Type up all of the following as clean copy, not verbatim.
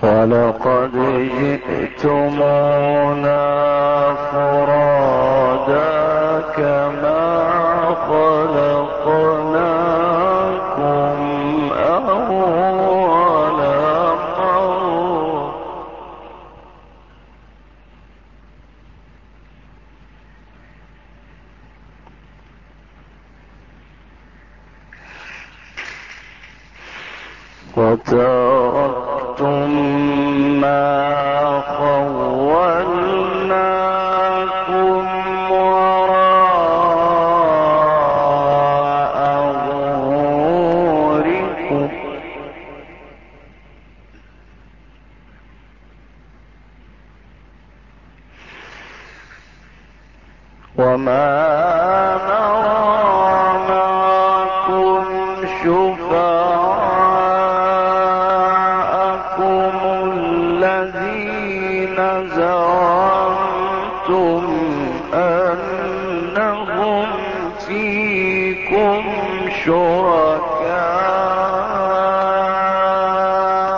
ولقد جئتمونا فرادا كما خلقناكم أول مرة وتركتم ما خولناكم وراء ظهوركم وما نرى معكم شفعاءكم الذين زعمتم أنهم فيكم شركاء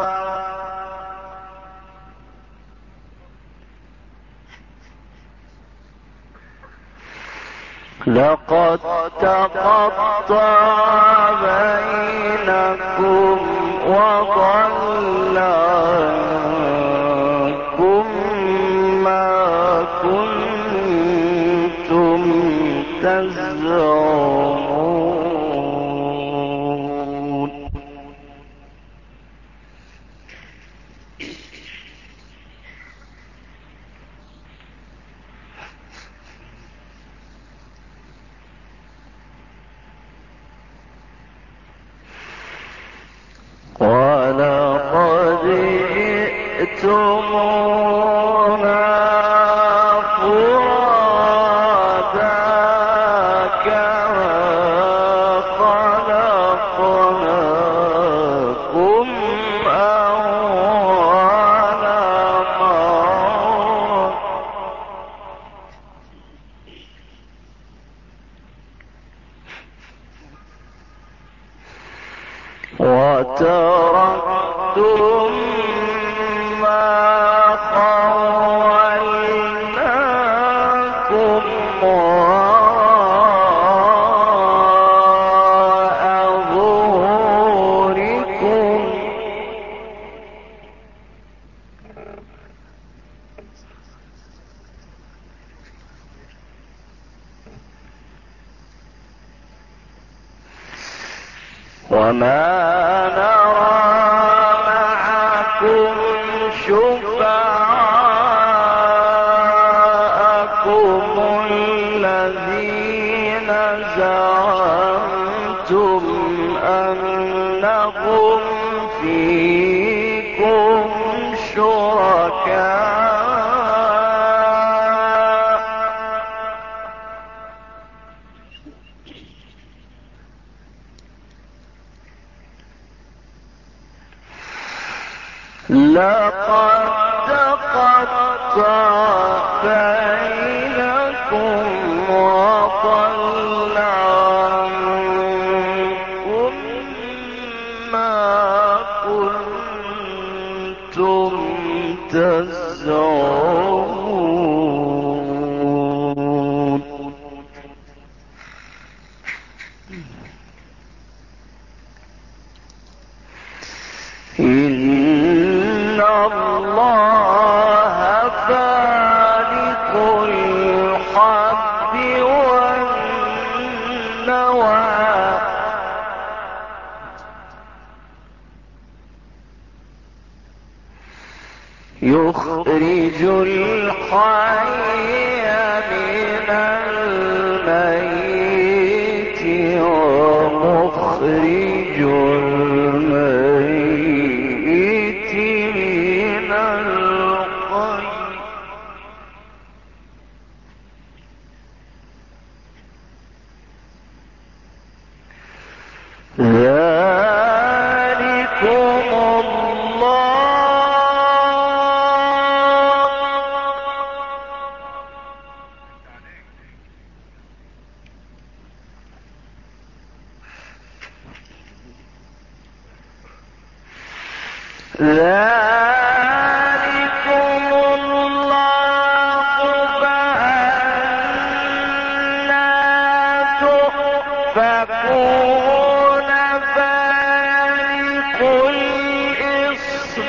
لقد تقطع بينكم وضل عنكم ما كنتم تزعمون ولقد جئتمونا فرادا كما خلقناكم أول مرة وتركتم ما خولناكم وراء ظهوركم وما نرى معكم شفعاءكم الذين زعمتم أنهم فيكم شركاء لقد تقطع بينكم وضل عنكم ما كنتم تزعمون إن الله فالق الحب والنوى يخرج الحي من الميت ومخرج الميت من الحي ذلكم الله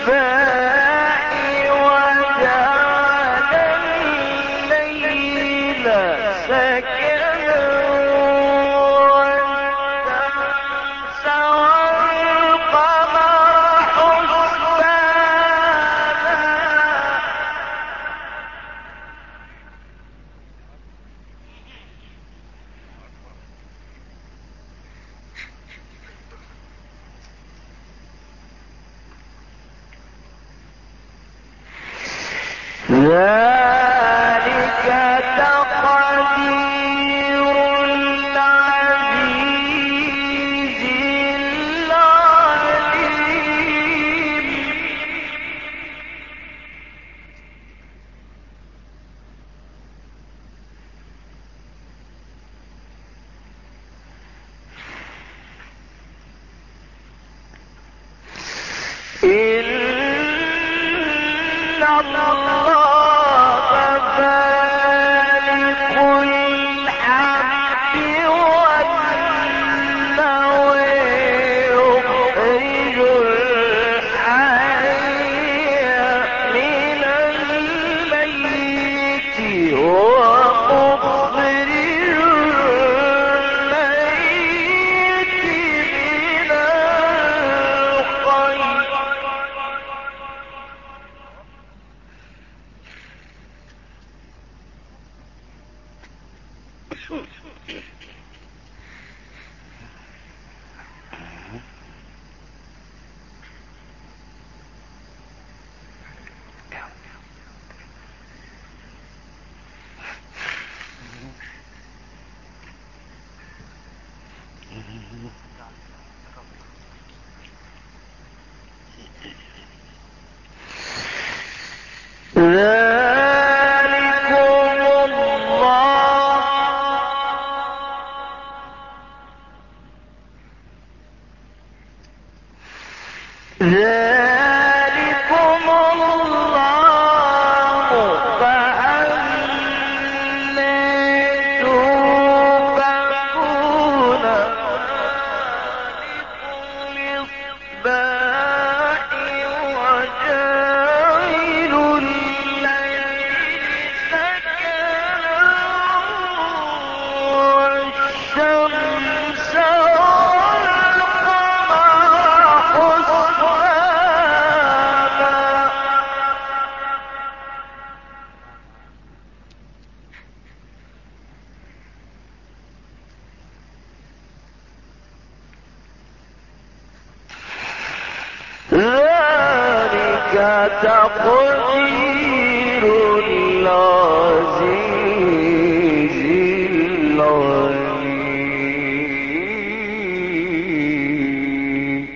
تقدير العزيز العليم.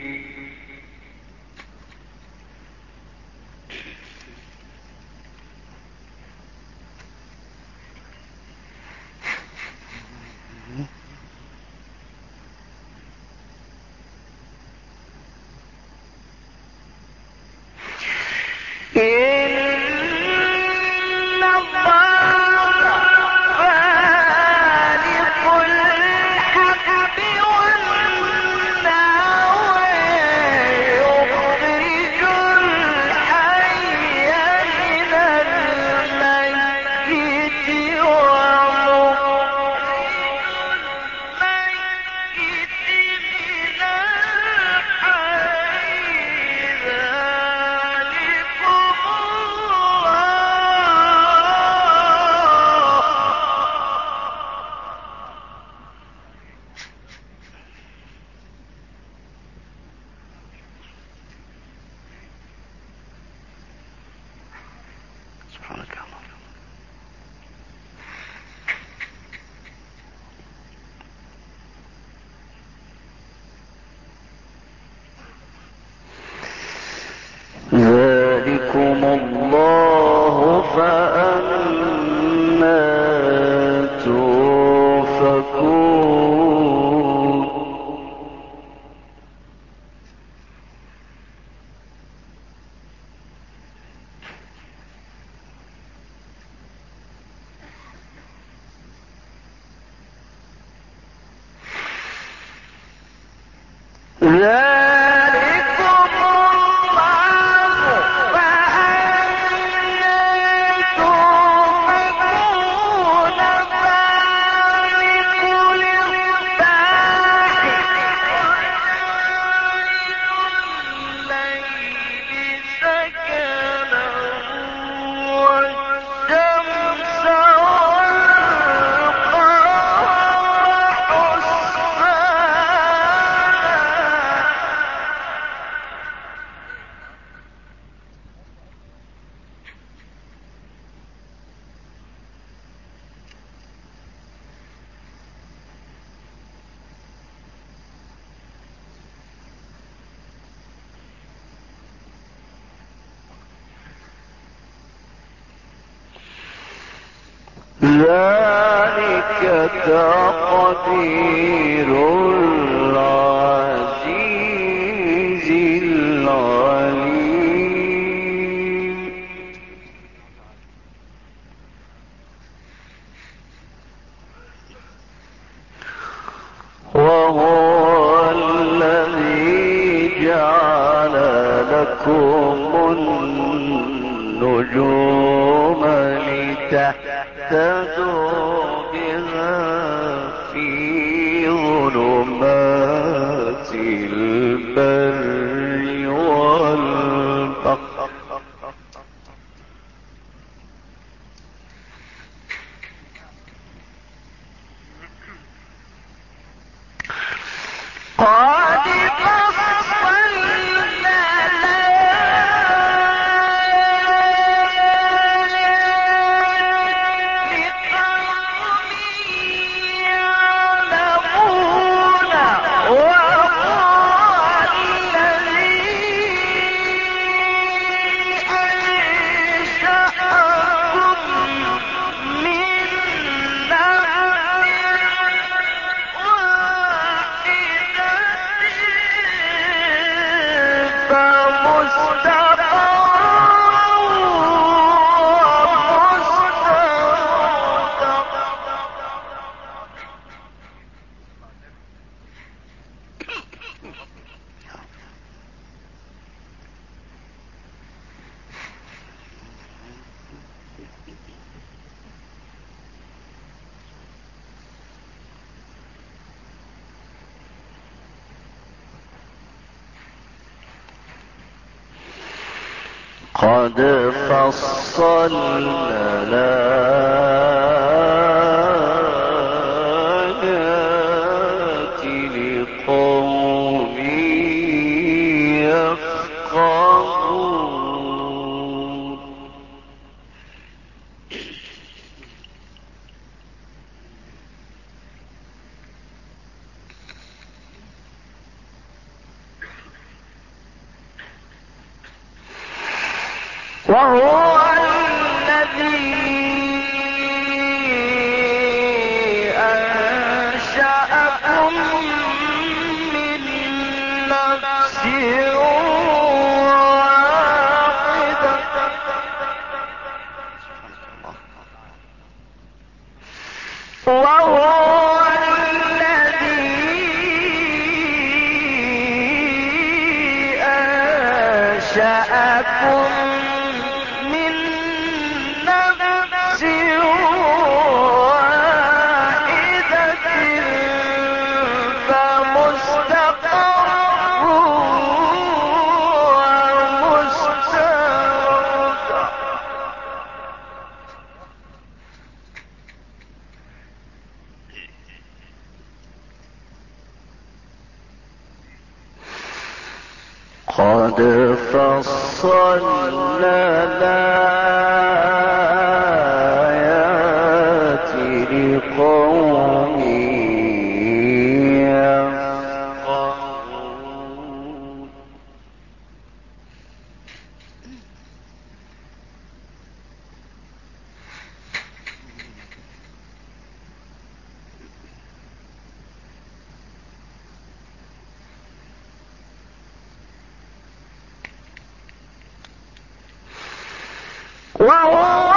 ذلكم الله فأنا توفكون. ذلكم الله ذلك تقدير العزيز العليم. وهو الذي جعل لكم النجوم لتهتدوا بها في ظلمات البر والبحر. قد فصلنا لقوم يعلمون. وهو الذي أنشأكم من قد فصلنا الآيات لقوم يفقهون. وهو الذي أنشأكم من نفس واحدة وهو الذي أنشأكم من نفس واحدة فمستقر ومستودع. قد فصلنا الآيات لقوم يفقهون. وهو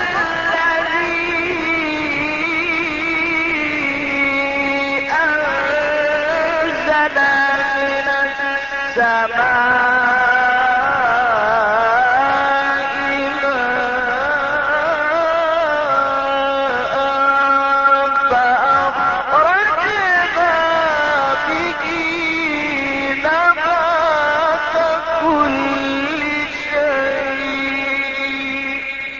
الذي أنزل من السماء ماء فأخرجنا به نبات كل شيء.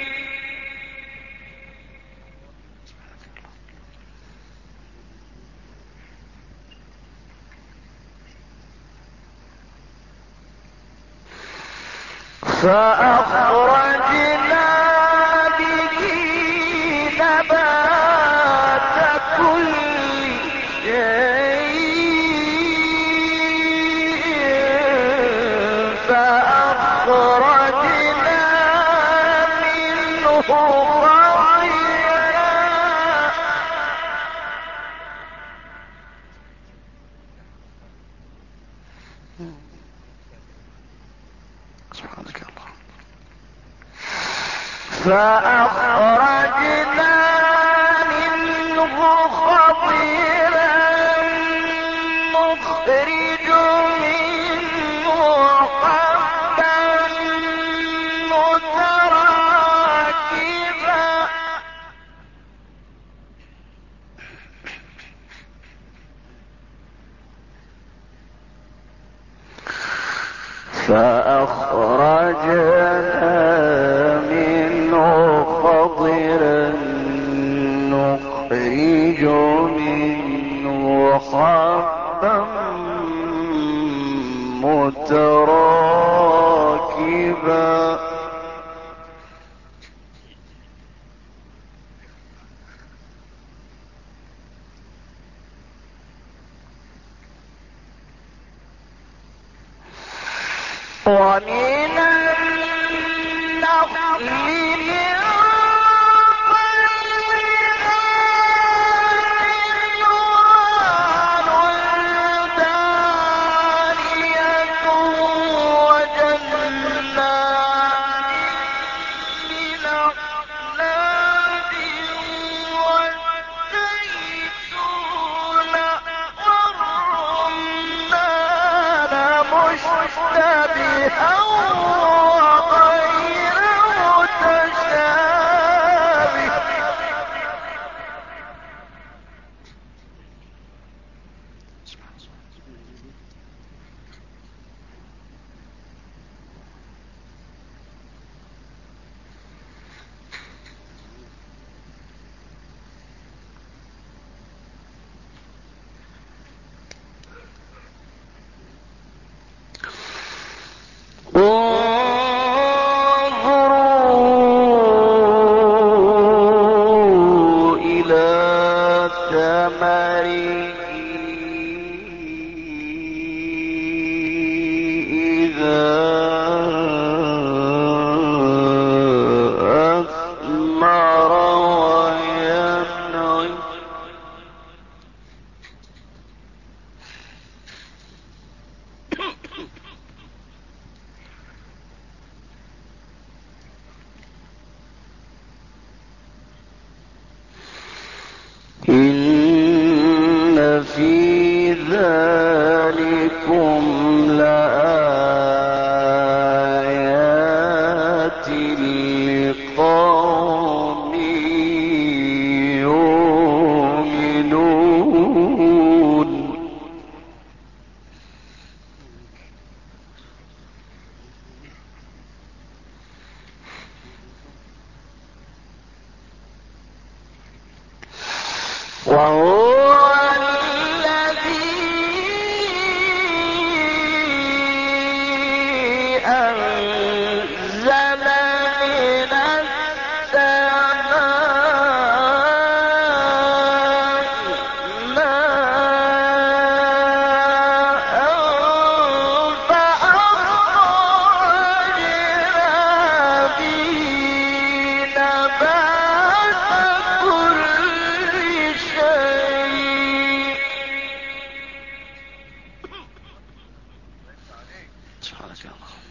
فأخرجنا به نبات كل شيء فأخرجنا منه فعلا فأخرجنا منه خضرا نخرج منه حبا متراكبا فأخرجنا منه خضرا نخرج منه حبا متراكبا ومن النخل من طلعها دانية وجنات من أعناب والزيتون والرمان مشتبها وغير متشابه انظروا إلى ثمره إذا أثمر وينعم إن في ذلكم لآيات لقوم يؤمنون وهو الذي أنزل من السماء ماء فأخرجنا به نبات كل شيء سبحانك يا الله.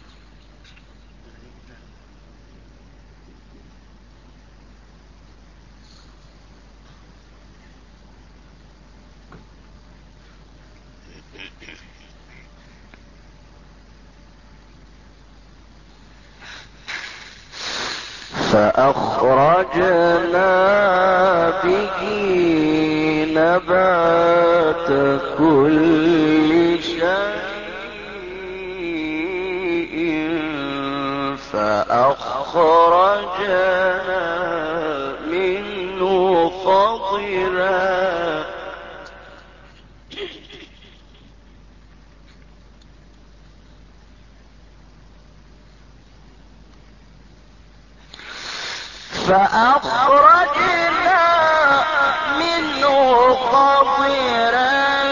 فأخرجنا به نبات كل شيء فأخرجنا منه خضرا فأخرجنا منه خضرا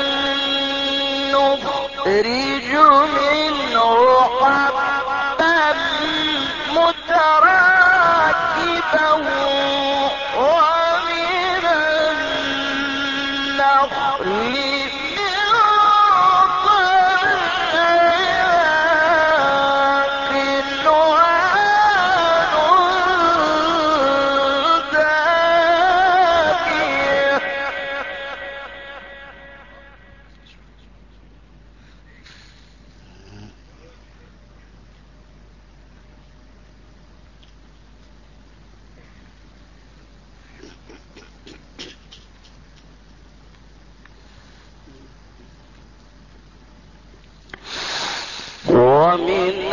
نخرج منه حبا متراكبا ومن النخل من طلعها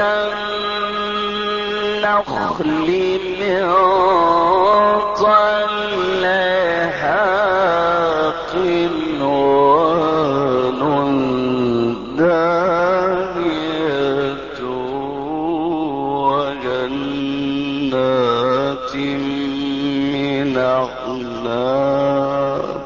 النخل من طلعها قنوان دانية وجنات من أعناب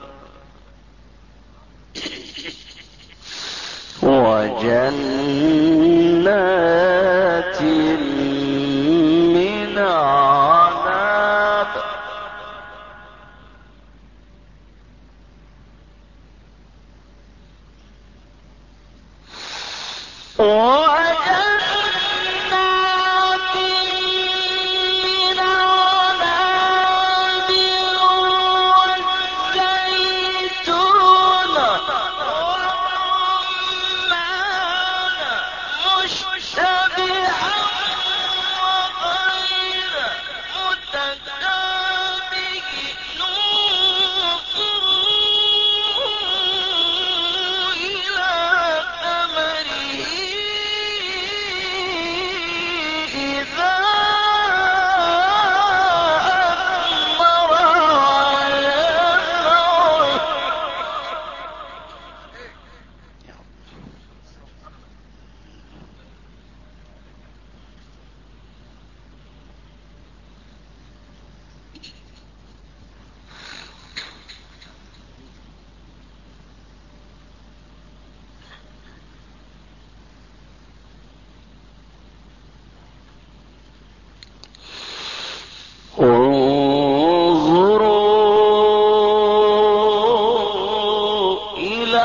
انظروا إلى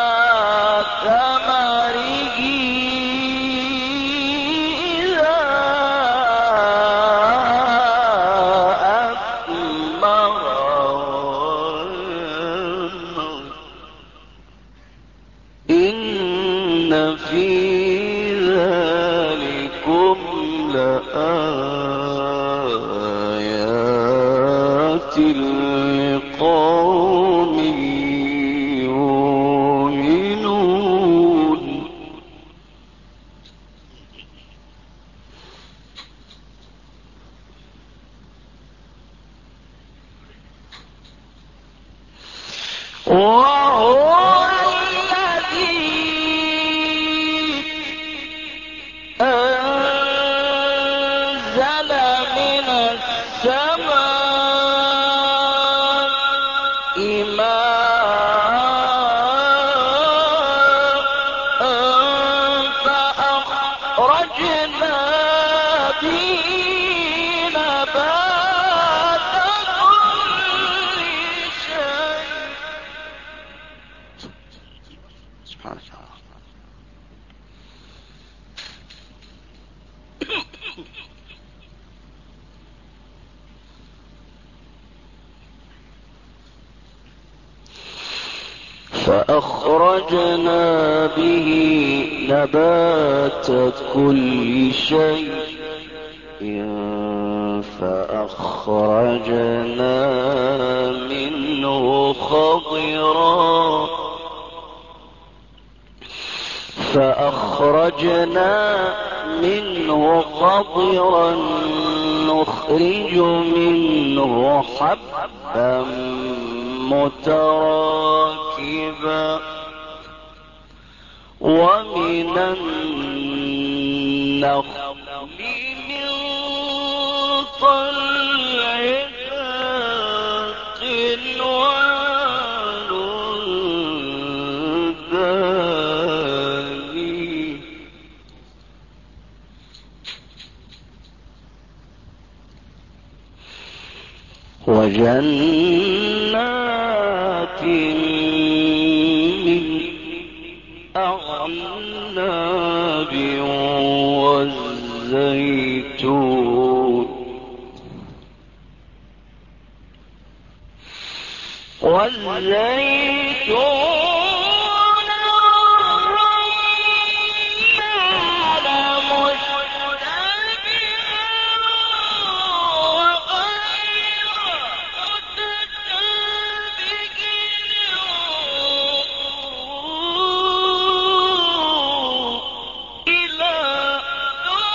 ثمره إذا أثمر وينعم إن في ذلكم لآيات لقوم يؤمنون وهو الذي أنزل من السماء ماء فأخرجنا به نبات كل شيء سبحان الله. فأخرجنا به نبات كل شيء فأخرجنا منه خضرا نخرج منه حبا متراكبا ومن النخل من طلعها قنوان دانية وجنات من أعناب والزيتون والرمان مشتبها وغير متشابه انظروا إلى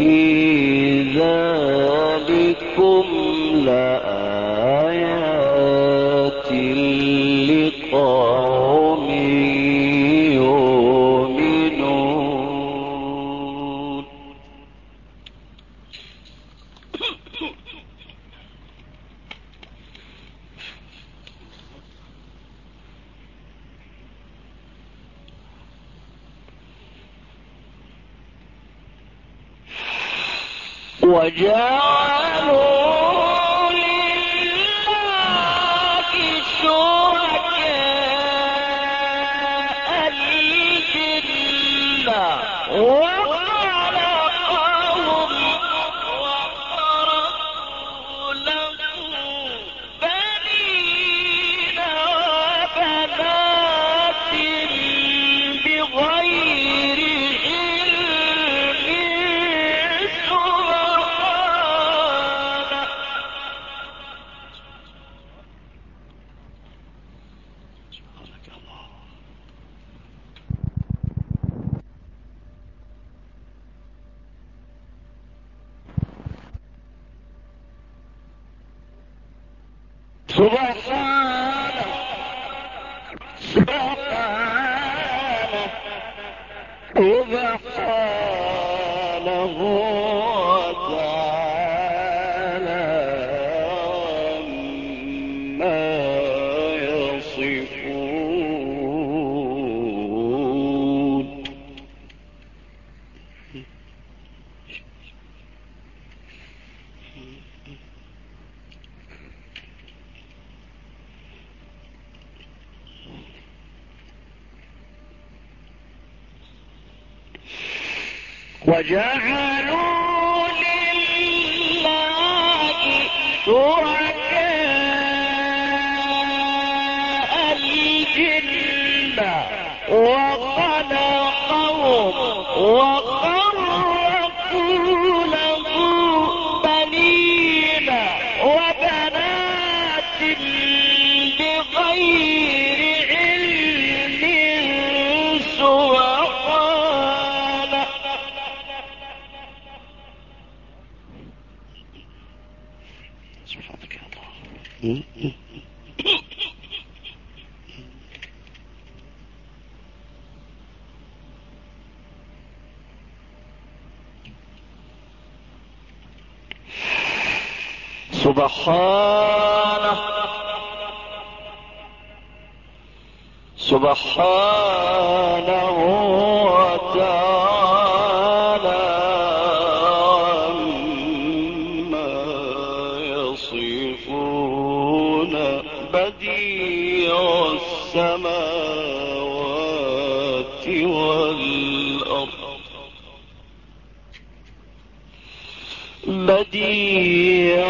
في ذلكم لآيات لقوم يؤمنون. وجعلوا لله شركاء الجن وخلقهم وخرقوا له بنين وبنات بغير علم سبحانه سبحانه سبحانه وتعالى عما يصفون. وجعلوا لله شركاء الجن وخلقهم وخرقوا له بنين وبنات بغير علم سبحانه. سبحانك يا الله. سبحانه سبحانه وتعالى عما يصفون. بديع السماوات والأرض بديع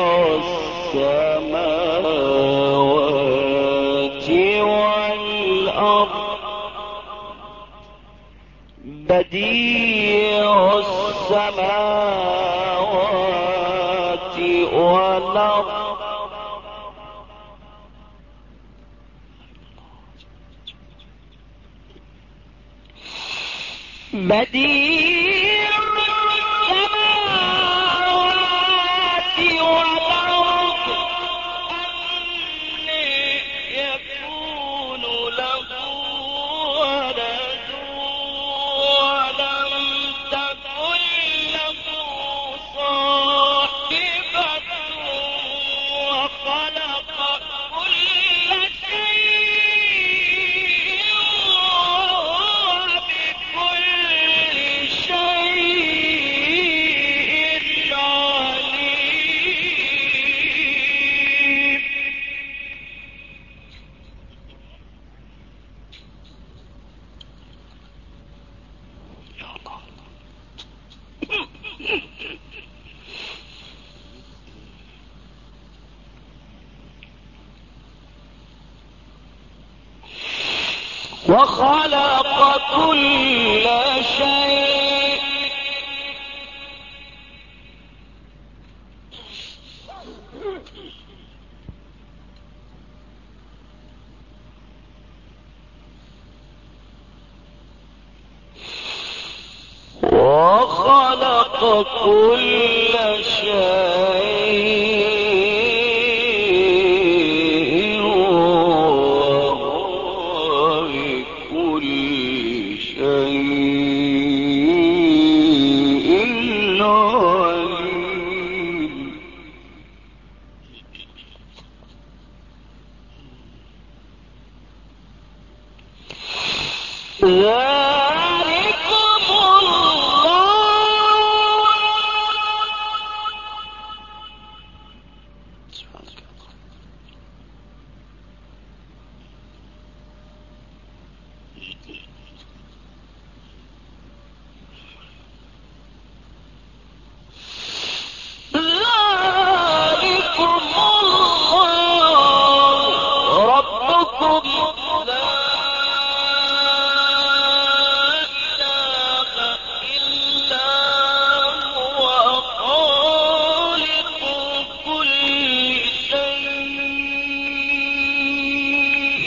السماوات والأرض بديع السماوات والأرض بديع السماوات والأرض أن يكون له ولد ولم تكن له صاحبة وخلق كل شيء بكل شيء عليم. يا الله. وخلق كل شيء وخلق كل شيء وهو بكل شيء عليم. ذلكم الله ربكم لا إله إلا هو خالق كل شيء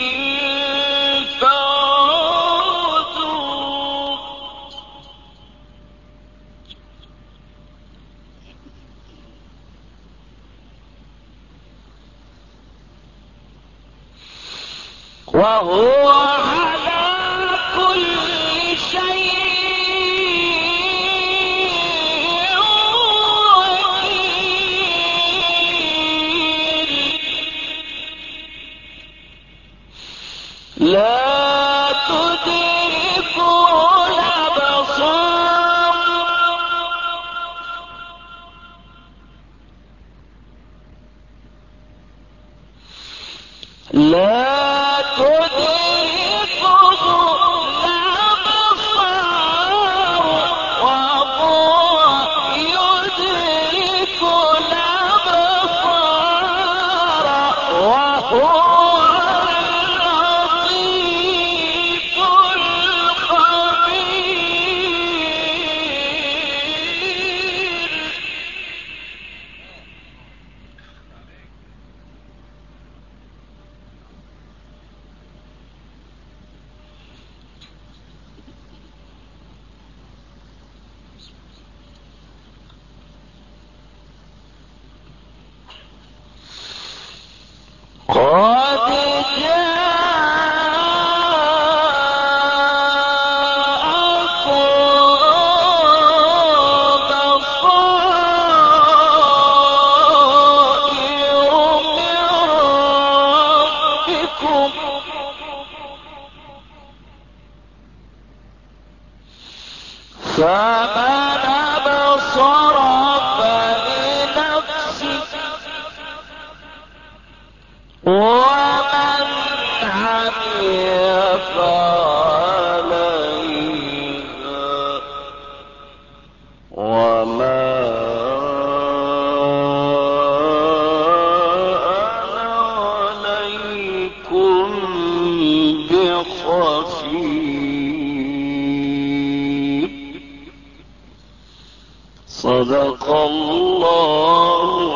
فاعبدوه. وهو على كل شيء وكيل. لا تدركه الأبصار لا تدركه الأبصار وهو يدرك الأبصار وهو اللطيف الخبير. قد جاءكم بصائر من ربكم فمن أبصر فلنفسه ومن عمي فعليها وما أنا عليكم بخفيف. صدق الله